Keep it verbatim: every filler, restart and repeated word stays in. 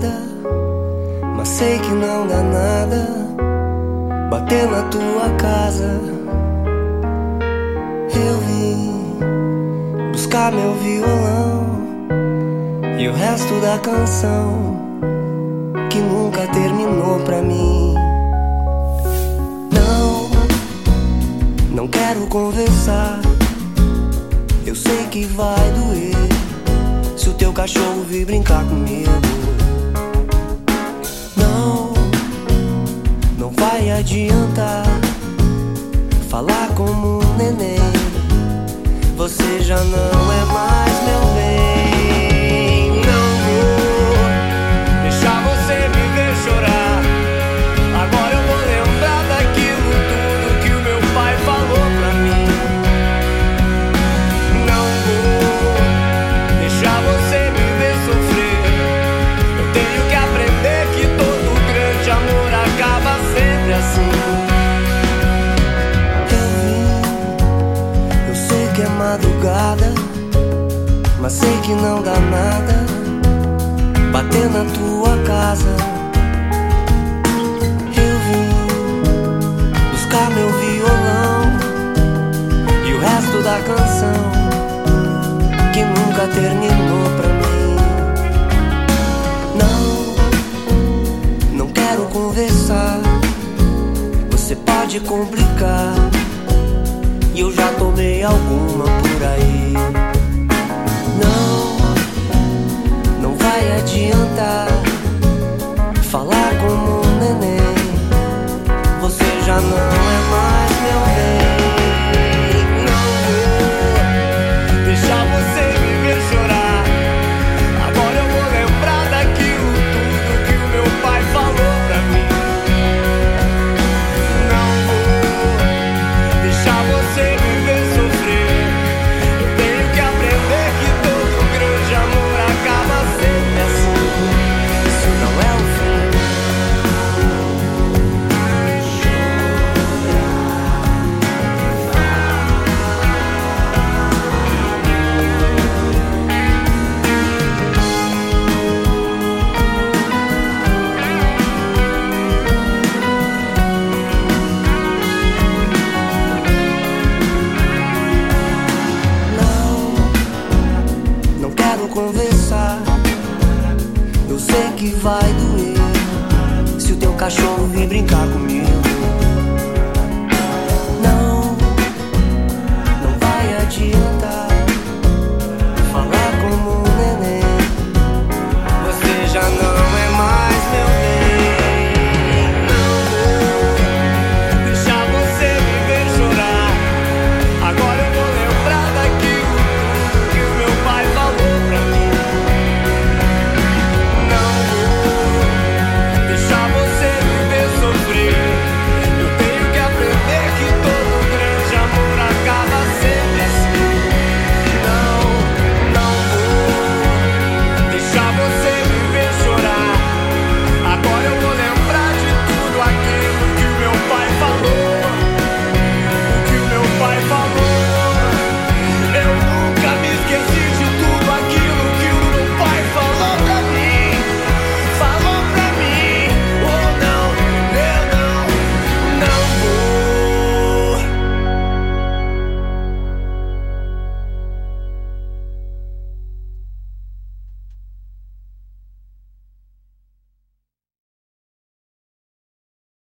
madrugada, mas sei que não dá nada bater na tua casa. Eu vim buscar meu violão e o resto da canção que nunca terminou pra mim. Não, não quero conversar. Eu sei que vai doer se o teu cachorro vir brincar comigo. Não, não vai adiantar falar como um neném. Você já não é mais meu bem. Não vou deixar você me ver chorar. Agora eu vou lembrar daquilo tudo que o meu pai falou pra mim. Não vou deixar você me ver sofrer. Eu tenho que aprender que todo grande amor acaba sempre assim. É madrugada, mas sei que não dá nada bater na tua casa. Eu vim buscar meu violão e o resto da canção que nunca terminou pra mim. Não, não quero conversar. Você pode complicar e eu já tomei alguma por aí. Não, não vai adiantar falar como um neném. Você já não é mais meu bem. Não vou deixar você me ver chorar. Agora eu vou lembrar daquilo tudo que o meu pai falou pra mim. Não vou deixar você me ver sofrer. Eu tenho que aprender que todo grande amor acaba sempre assim. Isso não é o fim. Conversar, eu sei que vai doer se o teu cachorro vir brincar comigo.